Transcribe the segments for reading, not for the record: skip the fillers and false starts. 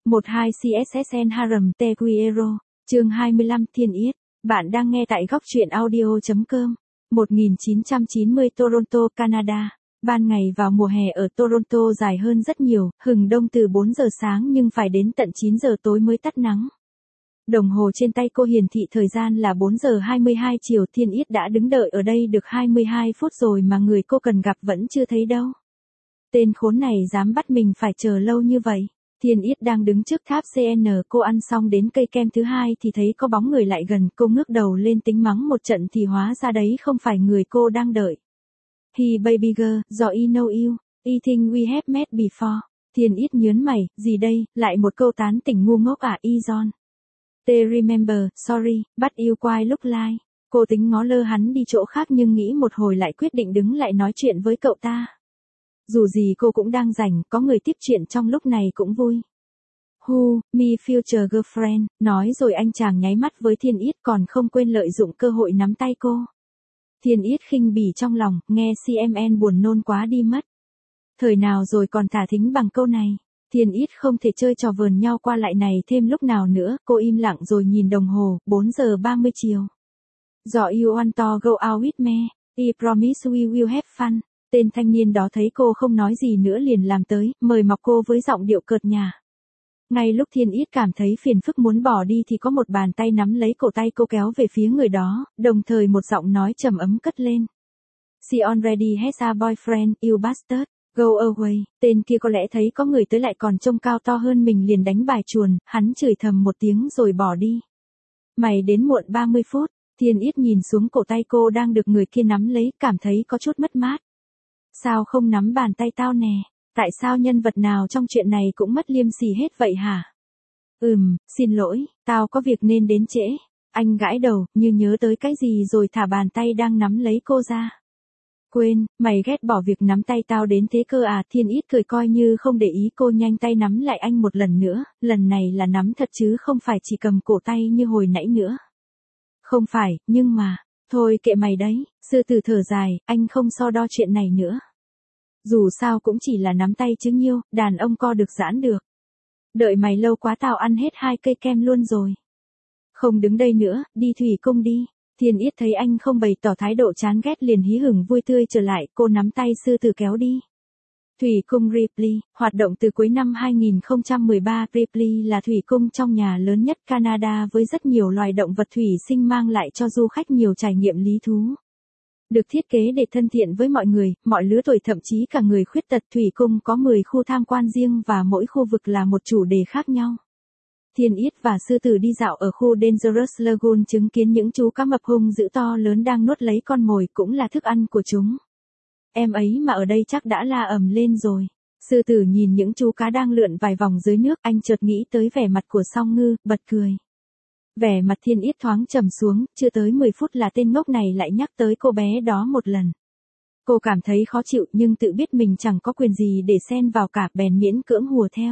12 CSSN Harem Teguero, chương 25 Thiên Yết. Bạn đang nghe tại góc truyện audio.com. 1990 Toronto, Canada. Ban ngày vào mùa hè ở Toronto dài hơn rất nhiều, hừng đông từ 4 giờ sáng nhưng phải đến tận 9 giờ tối mới tắt nắng. Đồng hồ trên tay cô hiển thị thời gian là 4 giờ 22 chiều. Thiên Yết đã đứng đợi ở đây được 22 phút rồi mà người cô cần gặp vẫn chưa thấy đâu. Tên khốn này dám bắt mình phải chờ lâu như vậy. Thiên Yết đang đứng trước tháp CN, cô ăn xong đến cây kem thứ hai thì thấy có bóng người lại gần, cô ngước đầu lên tính mắng một trận thì hóa ra đấy không phải người cô đang đợi. He baby girl, do I know you, I think we have met before. Thiên Yết nhớn mày, gì đây, lại một câu tán tỉnh ngu ngốc à I John. They remember, sorry, but you quite look like. Cô tính ngó lơ hắn đi chỗ khác nhưng nghĩ một hồi lại quyết định đứng lại nói chuyện với cậu ta. Dù gì cô cũng đang rảnh, có người tiếp chuyện trong lúc này cũng vui. Who, me future girlfriend, nói rồi anh chàng nháy mắt với Thiên Yết còn không quên lợi dụng cơ hội nắm tay cô. Thiên Yết khinh bỉ trong lòng, nghe CMN buồn nôn quá đi mất. Thời nào rồi còn thả thính bằng câu này. Thiên Yết không thể chơi trò vờn nhau qua lại này thêm lúc nào nữa, cô im lặng rồi nhìn đồng hồ, 4 giờ 30 chiều. Do you want to go out with me, I promise we will have fun. Tên thanh niên đó thấy cô không nói gì nữa liền làm tới, mời mọc cô với giọng điệu cợt nhả. Ngay lúc Thiên Yết cảm thấy phiền phức muốn bỏ đi thì có một bàn tay nắm lấy cổ tay cô kéo về phía người đó, đồng thời một giọng nói trầm ấm cất lên. She already has a boyfriend, you bastard, go away. Tên kia có lẽ thấy có người tới lại còn trông cao to hơn mình liền đánh bài chuồn, hắn chửi thầm một tiếng rồi bỏ đi. Mày đến muộn 30 phút, Thiên Yết nhìn xuống cổ tay cô đang được người kia nắm lấy, cảm thấy có chút mất mát. Sao không nắm bàn tay tao nè? Tại sao nhân vật nào trong chuyện này cũng mất liêm sỉ hết vậy hả? Xin lỗi, tao có việc nên đến trễ. Anh gãi đầu, như nhớ tới cái gì rồi thả bàn tay đang nắm lấy cô ra. Quên, mày ghét bỏ việc nắm tay tao đến thế cơ à? Thiên Yết cười coi như không để ý, cô nhanh tay nắm lại anh một lần nữa, lần này là nắm thật chứ không phải chỉ cầm cổ tay như hồi nãy nữa. Không phải, nhưng mà, thôi kệ mày đấy, sư tử thở dài, anh không so đo chuyện này nữa. Dù sao cũng chỉ là nắm tay chứ nhiêu, đàn ông co được giãn được. Đợi mày lâu quá tao ăn hết 2 cây kem luôn rồi. Không đứng đây nữa, đi thủy cung đi. Thiên Yết thấy anh không bày tỏ thái độ chán ghét liền hí hửng vui tươi trở lại, cô nắm tay sư tử kéo đi. Thủy cung Ripley, hoạt động từ cuối năm 2013, Ripley là thủy cung trong nhà lớn nhất Canada với rất nhiều loài động vật thủy sinh mang lại cho du khách nhiều trải nghiệm lý thú. Được thiết kế để thân thiện với mọi người, mọi lứa tuổi thậm chí cả người khuyết tật. Thủy cung có 10 khu tham quan riêng và mỗi khu vực là một chủ đề khác nhau. Thiên Yết và sư tử đi dạo ở khu Dangerous Lagoon chứng kiến những chú cá mập hung dữ to lớn đang nuốt lấy con mồi cũng là thức ăn của chúng. Em ấy mà ở đây chắc đã la ầm lên rồi. Sư tử nhìn những chú cá đang lượn vài vòng dưới nước, anh chợt nghĩ tới vẻ mặt của Song Ngư, bật cười. Vẻ mặt Thiên Yết thoáng trầm xuống, chưa tới 10 phút là tên ngốc này lại nhắc tới cô bé đó một lần. Cô cảm thấy khó chịu nhưng tự biết mình chẳng có quyền gì để xen vào cả, bèn miễn cưỡng hùa theo.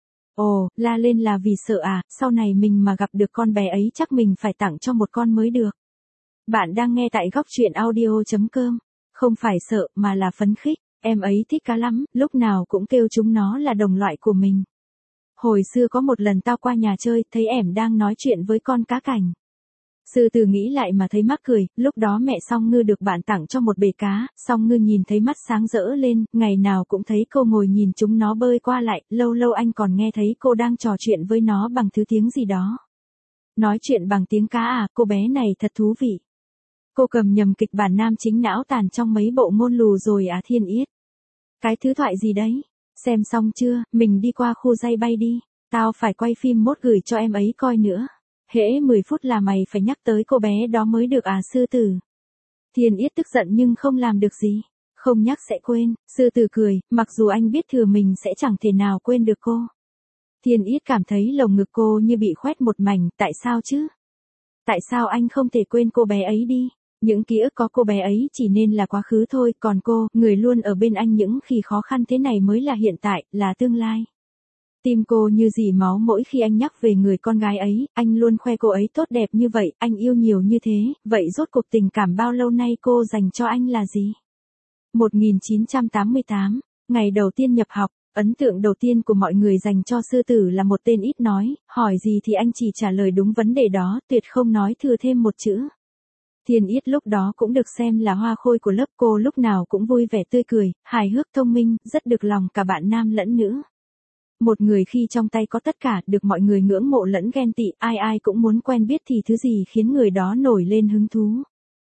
Ồ, la lên là vì sợ à, sau này mình mà gặp được con bé ấy chắc mình phải tặng cho một con mới được. Bạn đang nghe tại góc truyện audio.com. Không phải sợ mà là phấn khích, em ấy thích cá lắm, lúc nào cũng kêu chúng nó là đồng loại của mình. Hồi xưa có một lần tao qua nhà chơi, thấy ẻm đang nói chuyện với con cá cảnh. Sư tử nghĩ lại mà thấy mắc cười, lúc đó mẹ Song Ngư được bạn tặng cho một bể cá, Song Ngư nhìn thấy mắt sáng rỡ lên, ngày nào cũng thấy cô ngồi nhìn chúng nó bơi qua lại, lâu lâu anh còn nghe thấy cô đang trò chuyện với nó bằng thứ tiếng gì đó. Nói chuyện bằng tiếng cá à, cô bé này thật thú vị. Cô cầm nhầm kịch bản nam chính não tàn trong mấy bộ ngôn lù rồi à Thiên Yết. Cái thứ thoại gì đấy? Xem xong chưa, mình đi qua khu dây bay đi. Tao phải quay phim mốt gửi cho em ấy coi nữa. Hễ 10 phút là mày phải nhắc tới cô bé đó mới được à sư tử. Thiên Yết tức giận nhưng không làm được gì. Không nhắc sẽ quên, sư tử cười, mặc dù anh biết thừa mình sẽ chẳng thể nào quên được cô. Thiên Yết cảm thấy lồng ngực cô như bị khoét một mảnh, tại sao chứ? Tại sao anh không thể quên cô bé ấy đi? Những ký ức có cô bé ấy chỉ nên là quá khứ thôi, còn cô, người luôn ở bên anh những khi khó khăn thế này mới là hiện tại, là tương lai. Tim cô như dỉ máu mỗi khi anh nhắc về người con gái ấy, anh luôn khoe cô ấy tốt đẹp như vậy, anh yêu nhiều như thế, vậy rốt cuộc tình cảm bao lâu nay cô dành cho anh là gì? 1988, ngày đầu tiên nhập học, Ấn tượng đầu tiên của mọi người dành cho sư tử là một tên ít nói, hỏi gì thì anh chỉ trả lời đúng vấn đề đó, tuyệt không nói thừa thêm một chữ. Thiên Yết lúc đó cũng được xem là hoa khôi của lớp, cô lúc nào cũng vui vẻ tươi cười, hài hước thông minh, rất được lòng cả bạn nam lẫn nữ. Một người khi trong tay có tất cả, được mọi người ngưỡng mộ lẫn ghen tị, ai ai cũng muốn quen biết thì thứ gì khiến người đó nổi lên hứng thú.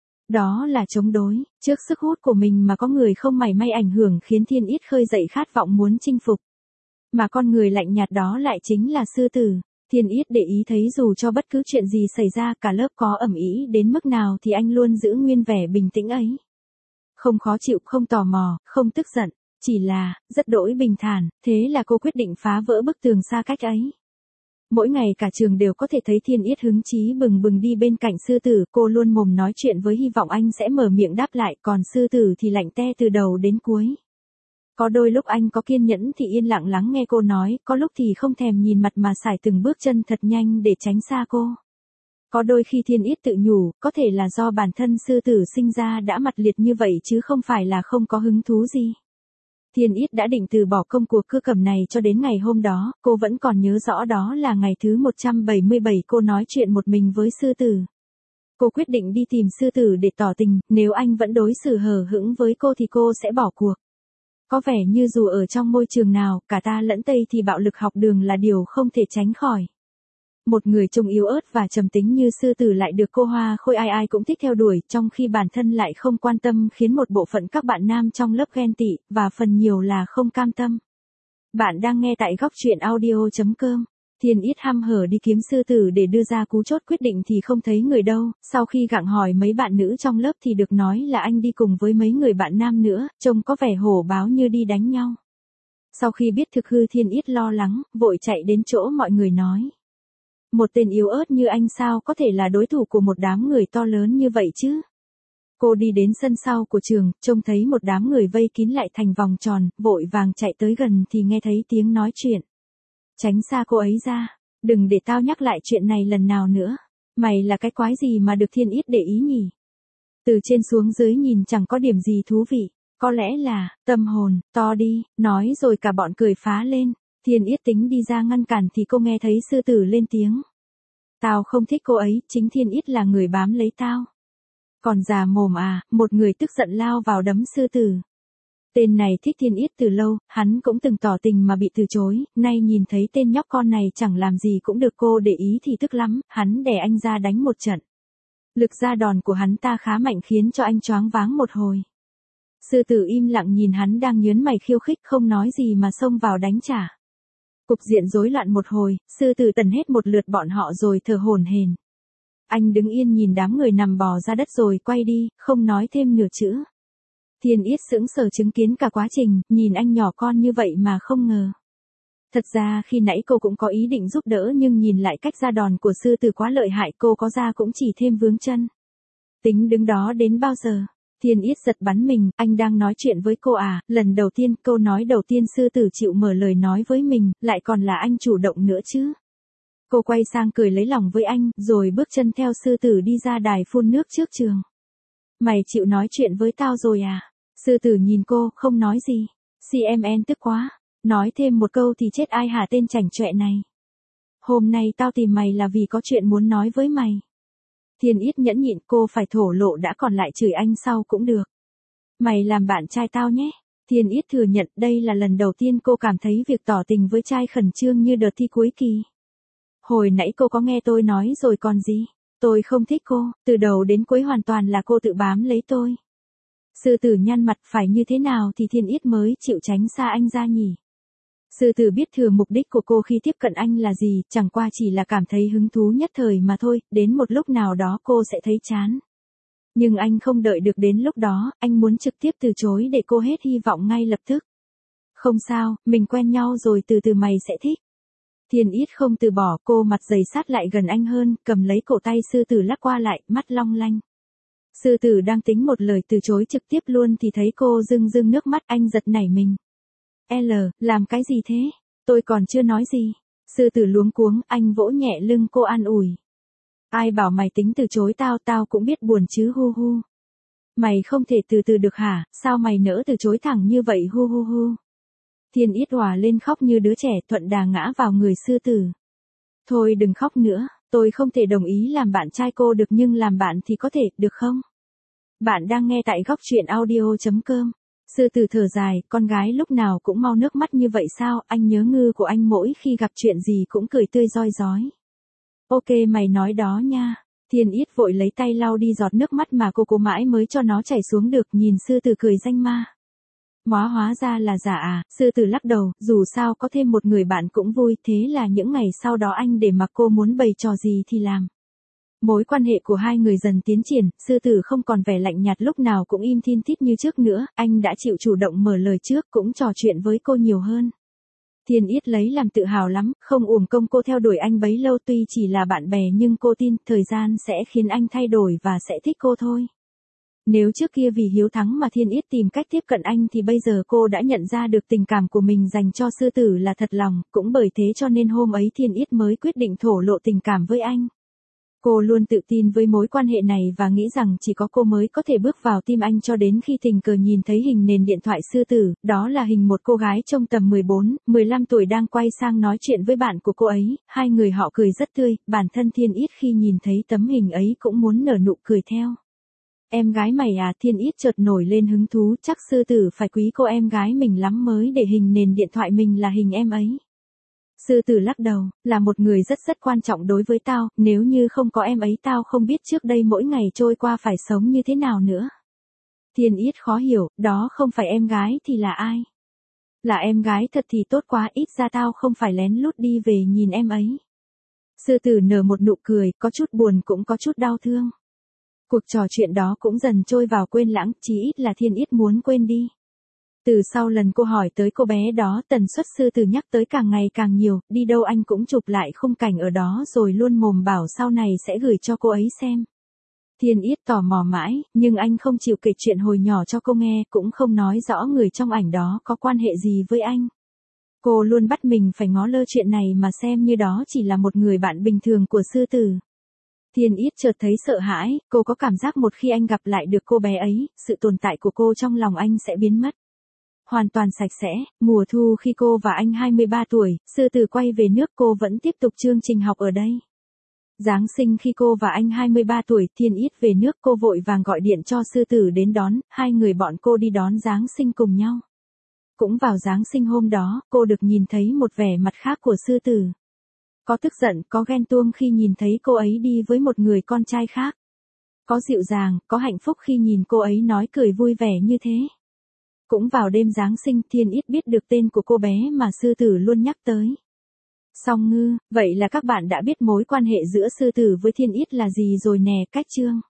Đó là chống đối, trước sức hút của mình mà có người không mảy may ảnh hưởng khiến Thiên Yết khơi dậy khát vọng muốn chinh phục. Mà con người lạnh nhạt đó lại chính là sư tử. Thiên Yết để ý thấy dù cho bất cứ chuyện gì xảy ra, cả lớp có ầm ĩ đến mức nào thì anh luôn giữ nguyên vẻ bình tĩnh ấy. Không khó chịu, không tò mò, không tức giận, chỉ là, rất đỗi bình thản, thế là cô quyết định phá vỡ bức tường xa cách ấy. Mỗi ngày cả trường đều có thể thấy Thiên Yết hứng chí bừng bừng đi bên cạnh sư tử, cô luôn mồm nói chuyện với hy vọng anh sẽ mở miệng đáp lại, còn sư tử thì lạnh te từ đầu đến cuối. Có đôi lúc anh có kiên nhẫn thì yên lặng lắng nghe cô nói, có lúc thì không thèm nhìn mặt mà sải từng bước chân thật nhanh để tránh xa cô. Có đôi khi Thiên Yết tự nhủ, có thể là do bản thân sư tử sinh ra đã mặt liệt như vậy chứ không phải là không có hứng thú gì. Thiên Yết đã định từ bỏ công cuộc cưa cầm này cho đến ngày hôm đó, cô vẫn còn nhớ rõ đó là ngày thứ 177 cô nói chuyện một mình với sư tử. Cô quyết định đi tìm sư tử để tỏ tình, nếu anh vẫn đối xử hờ hững với cô thì cô sẽ bỏ cuộc. Có vẻ như dù ở trong môi trường nào, cả ta lẫn Tây thì bạo lực học đường là điều không thể tránh khỏi. Một người trông yếu ớt và trầm tính như sư tử lại được cô hoa khôi ai ai cũng thích theo đuổi, trong khi bản thân lại không quan tâm khiến một bộ phận các bạn nam trong lớp ghen tị, và phần nhiều là không cam tâm. Bạn đang nghe tại góc truyện audio.com. Thiên Yết hăm hở đi kiếm sư tử để đưa ra cú chốt quyết định thì không thấy người đâu, sau khi gặng hỏi mấy bạn nữ trong lớp thì được nói là anh đi cùng với mấy người bạn nam nữa, trông có vẻ hổ báo như đi đánh nhau. Sau khi biết thực hư Thiên Yết lo lắng, vội chạy đến chỗ mọi người nói. Một tên yếu ớt như anh sao có thể là đối thủ của một đám người to lớn như vậy chứ? Cô đi đến sân sau của trường, trông thấy một đám người vây kín lại thành vòng tròn, vội vàng chạy tới gần thì nghe thấy tiếng nói chuyện. Tránh xa cô ấy ra, đừng để tao nhắc lại chuyện này lần nào nữa. Mày là cái quái gì mà được Thiên Yết để ý nhỉ? Từ trên xuống dưới nhìn chẳng có điểm gì thú vị, có lẽ là, tâm hồn, to đi, nói rồi cả bọn cười phá lên. Thiên Yết tính đi ra ngăn cản thì cô nghe thấy sư tử lên tiếng. Tao không thích cô ấy, chính Thiên Yết là người bám lấy tao. Còn già mồm à, một người tức giận lao vào đấm sư tử. Tên này thích Thiên Yết từ lâu, hắn cũng từng tỏ tình mà bị từ chối, nay nhìn thấy tên nhóc con này chẳng làm gì cũng được cô để ý thì tức lắm, hắn đè anh ra đánh một trận. Lực ra đòn của hắn ta khá mạnh khiến cho anh choáng váng một hồi. Sư tử im lặng nhìn hắn đang nhớn mày khiêu khích không nói gì mà xông vào đánh trả. Cục diện rối loạn một hồi, sư tử tần hết một lượt bọn họ rồi thở hổn hển. Anh đứng yên nhìn đám người nằm bò ra đất rồi quay đi, không nói thêm nửa chữ. Thiên Yết sững sờ chứng kiến cả quá trình, nhìn anh nhỏ con như vậy mà không ngờ. Thật ra khi nãy cô cũng có ý định giúp đỡ nhưng nhìn lại cách ra đòn của sư tử quá lợi hại, cô có ra cũng chỉ thêm vướng chân. Tính đứng đó đến bao giờ? Thiên Yết giật bắn mình, anh đang nói chuyện với cô à? Lần đầu tiên, câu nói đầu tiên sư tử chịu mở lời nói với mình, lại còn là anh chủ động nữa chứ. Cô quay sang cười lấy lòng với anh, rồi bước chân theo sư tử đi ra đài phun nước trước trường. Mày chịu nói chuyện với tao rồi à? Sư tử nhìn cô, không nói gì. CMN tức quá. Nói thêm một câu thì chết ai hả tên chảnh chọe này. Hôm nay tao tìm mày là vì có chuyện muốn nói với mày. Thiên Yết nhẫn nhịn, cô phải thổ lộ đã, còn lại chửi anh sau cũng được. Mày làm bạn trai tao nhé. Thiên Yết thừa nhận đây là lần đầu tiên cô cảm thấy việc tỏ tình với trai khẩn trương như đợt thi cuối kỳ. Hồi nãy cô có nghe tôi nói rồi còn gì. Tôi không thích cô, từ đầu đến cuối hoàn toàn là cô tự bám lấy tôi. Sư tử nhăn mặt, phải như thế nào thì Thiên Yết mới chịu tránh xa anh ra nhỉ? Sư tử biết thừa mục đích của cô khi tiếp cận anh là gì, chẳng qua chỉ là cảm thấy hứng thú nhất thời mà thôi, đến một lúc nào đó cô sẽ thấy chán. Nhưng anh không đợi được đến lúc đó, anh muốn trực tiếp từ chối để cô hết hy vọng ngay lập tức. Không sao, mình quen nhau rồi, từ từ mày sẽ thích. Thiên Yết không từ bỏ, cô mặt dày sát lại gần anh hơn, cầm lấy cổ tay sư tử lắc qua lại, mắt long lanh. Sư tử đang tính một lời từ chối trực tiếp luôn thì thấy cô rưng rưng nước mắt, anh giật nảy mình. Làm cái gì thế? Tôi còn chưa nói gì. Sư tử luống cuống, anh vỗ nhẹ lưng cô an ủi. Ai bảo mày tính từ chối tao, tao cũng biết buồn chứ hu hu. Mày không thể từ từ được hả, sao mày nỡ từ chối thẳng như vậy hu hu hu. Thiên Yết òa lên khóc như đứa trẻ, thuận đà ngã vào người sư tử. Thôi đừng khóc nữa, tôi không thể đồng ý làm bạn trai cô được nhưng làm bạn thì có thể, được không? Bạn đang nghe tại góc truyện audio.com. Sư tử thở dài, con gái lúc nào cũng mau nước mắt như vậy sao, anh nhớ ngư của anh mỗi khi gặp chuyện gì cũng cười tươi rói rói. Ok mày nói đó nha. Thiên Yết vội lấy tay lau đi giọt nước mắt mà cô cố mãi mới cho nó chảy xuống được, nhìn sư tử cười danh ma. Hóa ra là giả à, sư tử lắc đầu, dù sao có thêm một người bạn cũng vui, thế là những ngày sau đó anh để mặc cô muốn bày trò gì thì làm. Mối quan hệ của hai người dần tiến triển, sư tử không còn vẻ lạnh nhạt lúc nào cũng im thin thít như trước nữa, anh đã chịu chủ động mở lời trước, cũng trò chuyện với cô nhiều hơn. Thiên Yết lấy làm tự hào lắm, không uổng công cô theo đuổi anh bấy lâu, tuy chỉ là bạn bè nhưng cô tin thời gian sẽ khiến anh thay đổi và sẽ thích cô thôi. Nếu trước kia vì hiếu thắng mà Thiên Yết tìm cách tiếp cận anh thì bây giờ cô đã nhận ra được tình cảm của mình dành cho sư tử là thật lòng, cũng bởi thế cho nên hôm ấy Thiên Yết mới quyết định thổ lộ tình cảm với anh. Cô luôn tự tin với mối quan hệ này và nghĩ rằng chỉ có cô mới có thể bước vào tim anh cho đến khi tình cờ nhìn thấy hình nền điện thoại sư tử, đó là hình một cô gái trông tầm 14, 15 tuổi đang quay sang nói chuyện với bạn của cô ấy, hai người họ cười rất tươi, bản thân Thiên Yết khi nhìn thấy tấm hình ấy cũng muốn nở nụ cười theo. Em gái mày à, Thiên Yết chợt nổi lên hứng thú, chắc sư tử phải quý cô em gái mình lắm mới để hình nền điện thoại mình là hình em ấy. Sư tử lắc đầu, là một người rất quan trọng đối với tao, nếu như không có em ấy tao không biết trước đây mỗi ngày trôi qua phải sống như thế nào nữa. Thiên Yết khó hiểu, đó không phải em gái thì là ai? Là em gái thật thì tốt quá, ít ra tao không phải lén lút đi về nhìn em ấy. Sư tử nở một nụ cười, có chút buồn cũng có chút đau thương. Cuộc trò chuyện đó cũng dần trôi vào quên lãng, chí ít là Thiên Yết muốn quên đi. Từ sau lần cô hỏi tới cô bé đó, tần suất sư tử nhắc tới càng ngày càng nhiều, đi đâu anh cũng chụp lại khung cảnh ở đó rồi luôn mồm bảo sau này sẽ gửi cho cô ấy xem. Thiên Yết tò mò mãi, nhưng anh không chịu kể chuyện hồi nhỏ cho cô nghe, cũng không nói rõ người trong ảnh đó có quan hệ gì với anh. Cô luôn bắt mình phải ngó lơ chuyện này mà xem như đó chỉ là một người bạn bình thường của sư tử. Thiên Yết chợt thấy sợ hãi, cô có cảm giác một khi anh gặp lại được cô bé ấy, sự tồn tại của cô trong lòng anh sẽ biến mất. Hoàn toàn sạch sẽ, mùa thu khi cô và anh 23 tuổi, sư tử quay về nước cô vẫn tiếp tục chương trình học ở đây. Giáng sinh khi cô và anh 23 tuổi, Thiên Yết về nước cô vội vàng gọi điện cho sư tử đến đón, hai người bọn cô đi đón Giáng sinh cùng nhau. Cũng vào Giáng sinh hôm đó, cô được nhìn thấy một vẻ mặt khác của sư tử. Có tức giận, có ghen tuông khi nhìn thấy cô ấy đi với một người con trai khác. Có dịu dàng, có hạnh phúc khi nhìn cô ấy nói cười vui vẻ như thế. Cũng vào đêm Giáng sinh, Thiên Yết biết được tên của cô bé mà sư tử luôn nhắc tới. Song Ngư, vậy là các bạn đã biết mối quan hệ giữa sư tử với Thiên Yết là gì rồi nè, cách chương.